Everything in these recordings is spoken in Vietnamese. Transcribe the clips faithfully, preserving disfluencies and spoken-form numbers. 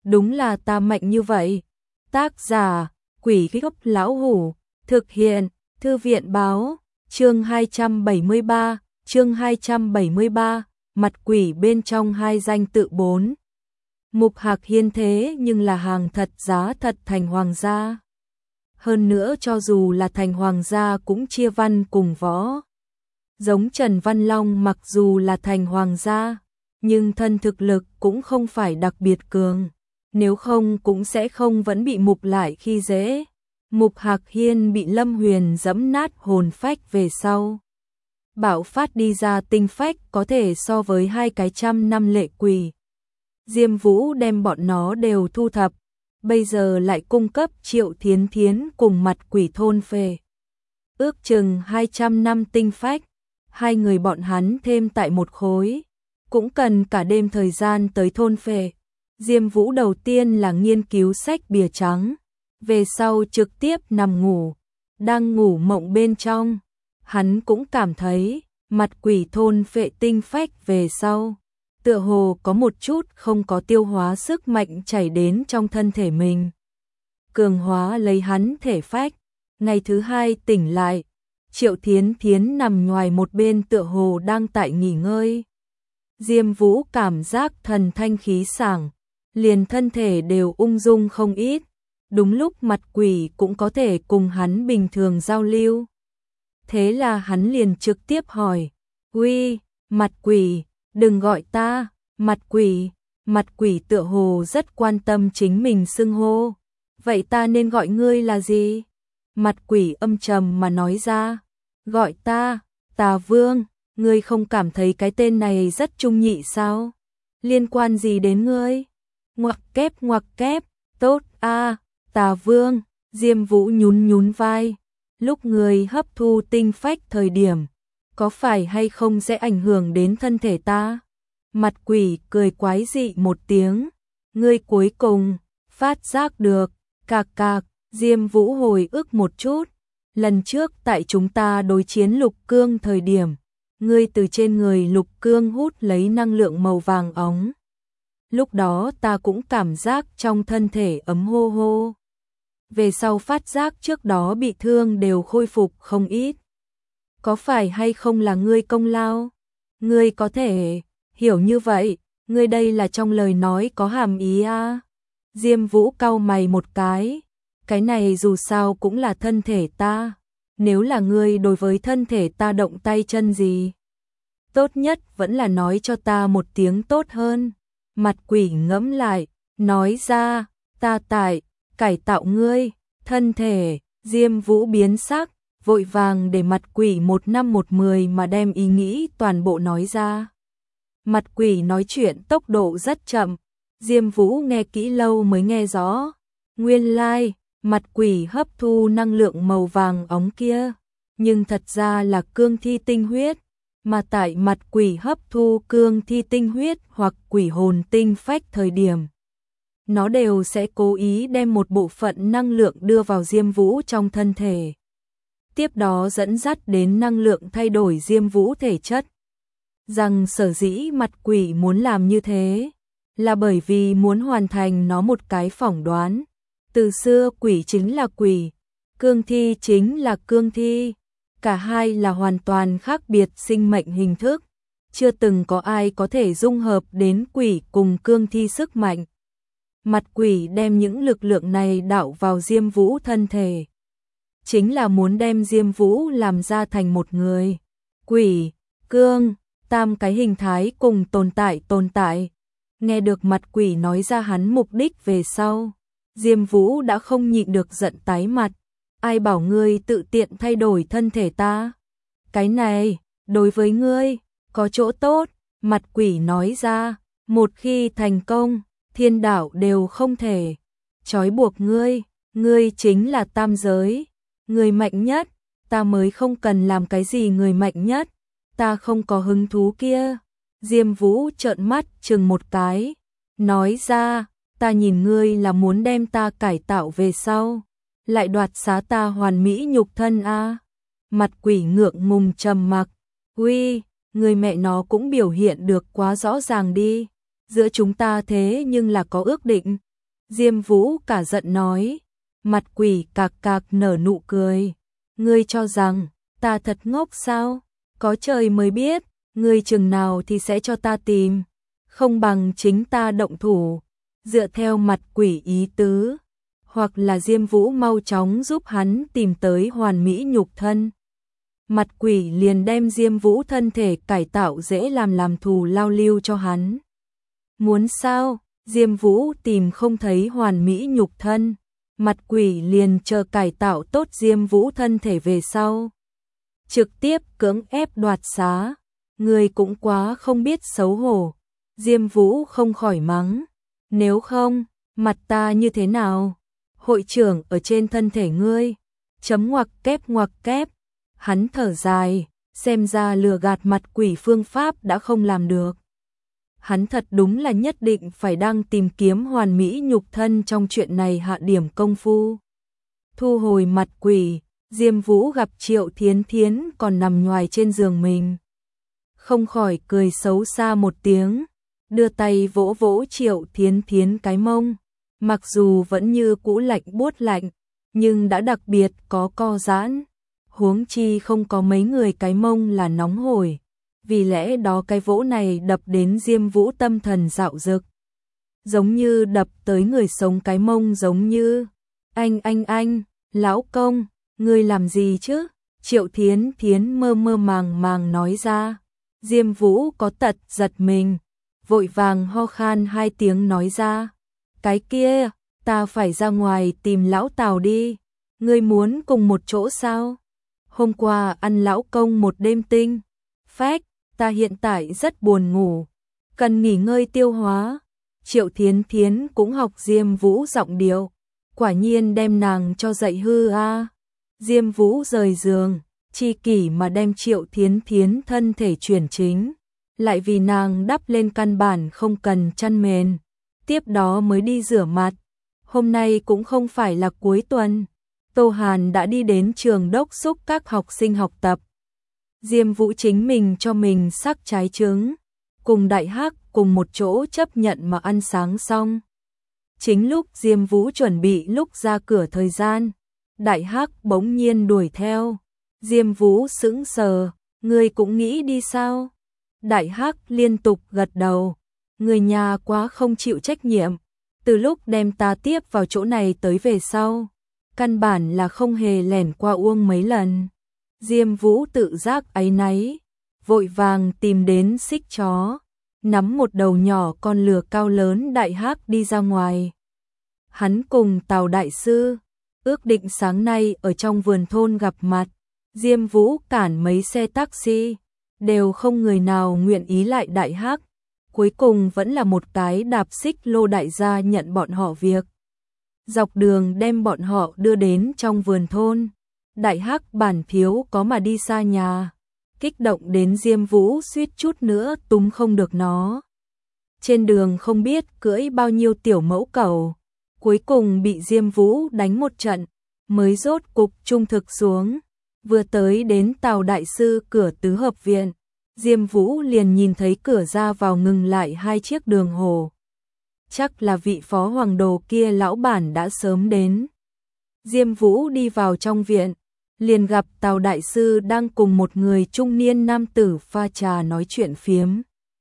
đúng là ta mạnh như vậy. Tác giả, Quỷ Gốc Lão Hủ, thực hiện, Thư viện báo, chương hai trăm bảy mươi ba, chương hai trăm bảy mươi ba, mặt quỷ bên trong hai danh tự bốn. Mục Hạc Hiên thế nhưng là hàng thật giá thật thành hoàng gia. Hơn nữa cho dù là thành hoàng gia cũng chia văn cùng võ. Giống Trần Văn Long mặc dù là thành hoàng gia, nhưng thân thực lực cũng không phải đặc biệt cường, nếu không cũng sẽ không vẫn bị Mục lại khi dễ. Mục Hạc Hiên bị Lâm Huyền giẫm nát hồn phách về sau, bạo phát đi ra tinh phách có thể so với hai cái trăm năm lệ quỷ. Diêm Vũ đem bọn nó đều thu thập, bây giờ lại cung cấp Triệu Thiến Thiến cùng mặt quỷ thôn phệ. Ước chừng hai trăm năm tinh phách, hai người bọn hắn thêm tại một khối, cũng cần cả đêm thời gian tới thôn phệ. Diêm Vũ đầu tiên là nghiên cứu sách bìa trắng, về sau trực tiếp nằm ngủ, đang ngủ mộng bên trong, hắn cũng cảm thấy mặt quỷ thôn phệ tinh phách về sau, tựa hồ có một chút không có tiêu hóa sức mạnh chảy đến trong thân thể mình. Cường hóa lấy hắn thể phách, ngày thứ hai tỉnh lại, Triệu Thiến Thiến nằm ngoài một bên tựa hồ đang tại nghỉ ngơi. Diêm Vũ cảm giác thần thanh khí sảng, liền thân thể đều ung dung không ít, đúng lúc mặt quỷ cũng có thể cùng hắn bình thường giao lưu. Thế là hắn liền trực tiếp hỏi, "Uy, mặt quỷ, đừng gọi ta, mặt quỷ." Mặt quỷ tựa hồ rất quan tâm chính mình xưng hô. "Vậy ta nên gọi ngươi là gì?" Mặt quỷ âm trầm mà nói ra, "Gọi ta, Tà Vương." "Ngươi không cảm thấy cái tên này rất trung nhị sao? Liên quan gì đến ngươi?" Ngoặc kép ngoặc kép, "Tốt a, Tà Vương." Diêm Vũ nhún nhún vai, "Lúc ngươi hấp thu tinh phách thời điểm, có phải hay không sẽ ảnh hưởng đến thân thể ta?" Mặt quỷ cười quái dị một tiếng, "Ngươi cuối cùng phát giác được." Cạc cạc. Diêm Vũ hồi ức một chút, lần trước tại chúng ta đối chiến Lục Cương thời điểm, ngươi từ trên người Lục Cương hút lấy năng lượng màu vàng óng. Lúc đó ta cũng cảm giác trong thân thể ấm hô hô. Về sau phát giác trước đó bị thương đều khôi phục không ít. Có phải hay không là ngươi công lao? Ngươi có thể hiểu như vậy, ngươi đây là trong lời nói có hàm ý à? Diêm Vũ cau mày một cái, cái này dù sao cũng là thân thể ta, nếu là ngươi đối với thân thể ta động tay chân gì, tốt nhất vẫn là nói cho ta một tiếng tốt hơn. Mặt quỷ ngẫm lại, nói ra, "Ta tại cải tạo ngươi thân thể." Diêm Vũ biến sắc, vội vàng để mặt quỷ một năm một mười mà đem ý nghĩ toàn bộ nói ra. Mặt quỷ nói chuyện tốc độ rất chậm, Diêm Vũ nghe kỹ lâu mới nghe rõ. Nguyên lai, like, mặt quỷ hấp thu năng lượng màu vàng óng kia, nhưng thật ra là cương thi tinh huyết, mà tại mặt quỷ hấp thu cương thi tinh huyết hoặc quỷ hồn tinh phách thời điểm, nó đều sẽ cố ý đem một bộ phận năng lượng đưa vào Diêm Vũ trong thân thể, tiếp đó dẫn dắt đến năng lượng thay đổi Diêm Vũ thể chất. Rằng sở dĩ mặt quỷ muốn làm như thế, là bởi vì muốn hoàn thành nó một cái phỏng đoán. Từ xưa quỷ chính là quỷ, cương thi chính là cương thi, cả hai là hoàn toàn khác biệt sinh mệnh hình thức, chưa từng có ai có thể dung hợp đến quỷ cùng cương thi sức mạnh. Mặt quỷ đem những lực lượng này đảo vào Diêm Vũ thân thể, chính là muốn đem Diêm Vũ làm ra thành một người. Quỷ, cương, tam cái hình thái cùng tồn tại tồn tại. Nghe được mặt quỷ nói ra hắn mục đích về sau, Diêm Vũ đã không nhịn được giận tái mặt. "Ai bảo ngươi tự tiện thay đổi thân thể ta? Cái này, đối với ngươi, có chỗ tốt." Mặt quỷ nói ra, "Một khi thành công, thiên đạo đều không thể trói buộc ngươi, ngươi chính là tam giới, người mạnh nhất, ta mới không cần làm cái gì người mạnh nhất, ta không có hứng thú kia." Diêm Vũ trợn mắt chừng một cái, nói ra, "Ta nhìn ngươi là muốn đem ta cải tạo về sau, lại đoạt xá ta hoàn mỹ nhục thân a." À? Mặt quỷ ngượng ngùng trầm mặc, "Uy, người mẹ nó cũng biểu hiện được quá rõ ràng đi, giữa chúng ta thế nhưng là có ước định, Diêm Vũ cả giận nói, mặt quỷ cạc cạc nở nụ cười. Ngươi cho rằng, ta thật ngốc sao? Có trời mới biết, ngươi chừng nào thì sẽ cho ta tìm. Không bằng chính ta động thủ, dựa theo mặt quỷ ý tứ. Hoặc là Diêm Vũ mau chóng giúp hắn tìm tới hoàn mỹ nhục thân. Mặt quỷ liền đem Diêm Vũ thân thể cải tạo dễ làm làm thù lao lưu cho hắn. Muốn sao? Diêm Vũ tìm không thấy hoàn mỹ nhục thân. Mặt quỷ liền chờ cải tạo tốt Diêm Vũ thân thể về sau. Trực tiếp cưỡng ép đoạt xá. Người cũng quá không biết xấu hổ. Diêm Vũ không khỏi mắng. Nếu không, mặt ta như thế nào? Hội trưởng ở trên thân thể ngươi. Chấm ngoặc kép ngoặc kép. Hắn thở dài, xem ra lừa gạt mặt quỷ phương pháp đã không làm được. Hắn thật đúng là nhất định phải đang tìm kiếm hoàn mỹ nhục thân trong chuyện này hạ điểm công phu. Thu hồi mặt quỷ, Diêm Vũ gặp Triệu Thiến Thiến còn nằm nhoài trên giường mình. Không khỏi cười xấu xa một tiếng, đưa tay vỗ vỗ Triệu Thiến Thiến cái mông. Mặc dù vẫn như cũ lạnh buốt lạnh, nhưng đã đặc biệt có co giãn. Huống chi không có mấy người cái mông là nóng hổi. Vì lẽ đó cái vỗ này đập đến Diêm Vũ tâm thần dạo dực. Giống như đập tới người sống cái mông giống như. Anh anh anh, lão công, ngươi làm gì chứ? Triệu Thiến Thiến mơ mơ màng màng nói ra. Diêm Vũ có tật giật mình, vội vàng ho khan hai tiếng nói ra. Cái kia, ta phải ra ngoài tìm lão Tào đi. Ngươi muốn cùng một chỗ sao? Hôm qua ăn lão công một đêm tinh. Phách, ta hiện tại rất buồn ngủ, cần nghỉ ngơi tiêu hóa. Triệu Thiến Thiến cũng học Diêm Vũ giọng điệu, quả nhiên đem nàng cho dậy hư a. À. Diêm Vũ rời giường, chi kỷ mà đem Triệu Thiến Thiến thân thể chuyển chính, lại vì nàng đắp lên căn bản không cần chăn mền, tiếp đó mới đi rửa mặt. Hôm nay cũng không phải là cuối tuần, Tô Hàn đã đi đến trường đốc xúc các học sinh học tập. Diêm Vũ chính mình cho mình sắc trái trứng, cùng Đại Hắc cùng một chỗ chấp nhận mà ăn sáng xong. Chính lúc Diêm Vũ chuẩn bị lúc ra cửa thời gian, Đại Hắc bỗng nhiên đuổi theo. Diêm Vũ sững sờ, ngươi cũng nghĩ đi sao? Đại Hắc liên tục gật đầu, người nhà quá không chịu trách nhiệm, từ lúc đem ta tiếp vào chỗ này tới về sau, căn bản là không hề lẻn qua uông mấy lần. Diêm Vũ tự giác áy náy, vội vàng tìm đến xích chó, nắm một đầu nhỏ con lừa cao lớn Đại Hắc đi ra ngoài. Hắn cùng Tào đại sư ước định sáng nay ở trong vườn thôn gặp mặt. Diêm Vũ cản mấy xe taxi, đều không người nào nguyện ý lại Đại Hắc. Cuối cùng vẫn là một cái đạp xích lô đại gia nhận bọn họ việc. Dọc đường đem bọn họ đưa đến trong vườn thôn. Đại Hắc bản thiếu có mà đi xa nhà, kích động đến Diêm Vũ suýt chút nữa túm không được nó. Trên đường không biết cưỡi bao nhiêu tiểu mẫu cẩu, cuối cùng bị Diêm Vũ đánh một trận, mới rốt cục trung thực xuống. Vừa tới đến Tào đại sư cửa tứ hợp viện, Diêm Vũ liền nhìn thấy cửa ra vào ngừng lại hai chiếc đường hồ. Chắc là vị phó hoàng đồ kia lão bản đã sớm đến. Diêm Vũ đi vào trong viện, liền gặp Tào đại sư đang cùng một người trung niên nam tử pha trà nói chuyện phiếm.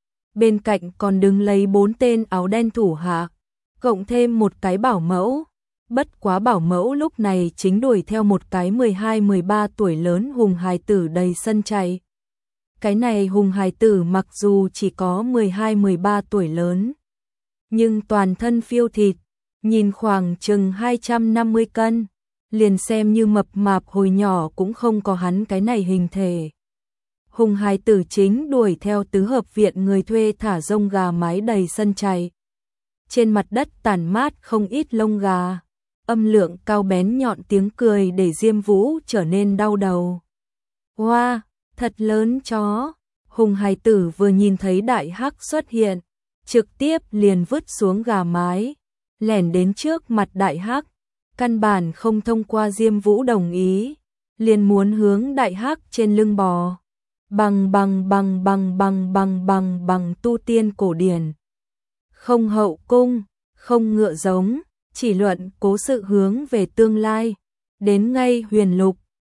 Bên cạnh còn đứng lấy bốn tên áo đen thủ hạ, cộng thêm một cái bảo mẫu. Bất quá bảo mẫu lúc này chính đuổi theo một cái mười hai mười ba tuổi lớn hùng hài tử đầy sân chạy. Cái này hùng hài tử mặc dù chỉ có mười hai mười ba tuổi lớn, nhưng toàn thân phiêu thịt, nhìn khoảng chừng hai trăm năm mươi cân, liền xem như mập mạp hồi nhỏ cũng không có hắn cái này hình thể. Hùng hài tử chính đuổi theo tứ hợp viện người thuê thả rông gà mái đầy sân chạy. Trên mặt đất tản mát không ít lông gà, âm lượng cao bén nhọn tiếng cười để Diêm Vũ trở nên đau đầu. Wow, thật lớn chó! Hùng hài tử vừa nhìn thấy Đại Hắc xuất hiện, trực tiếp liền vứt xuống gà mái, lẻn đến trước mặt Đại Hắc, căn bản không thông qua Diêm Vũ đồng ý, liền muốn hướng Đại Hắc trên lưng bò. Bằng bằng bằng bằng bằng bằng bằng bằng tu tiên cổ điển. Không hậu cung, không ngựa giống, chỉ luận cố sự hướng về tương lai. Đến ngay huyền lục,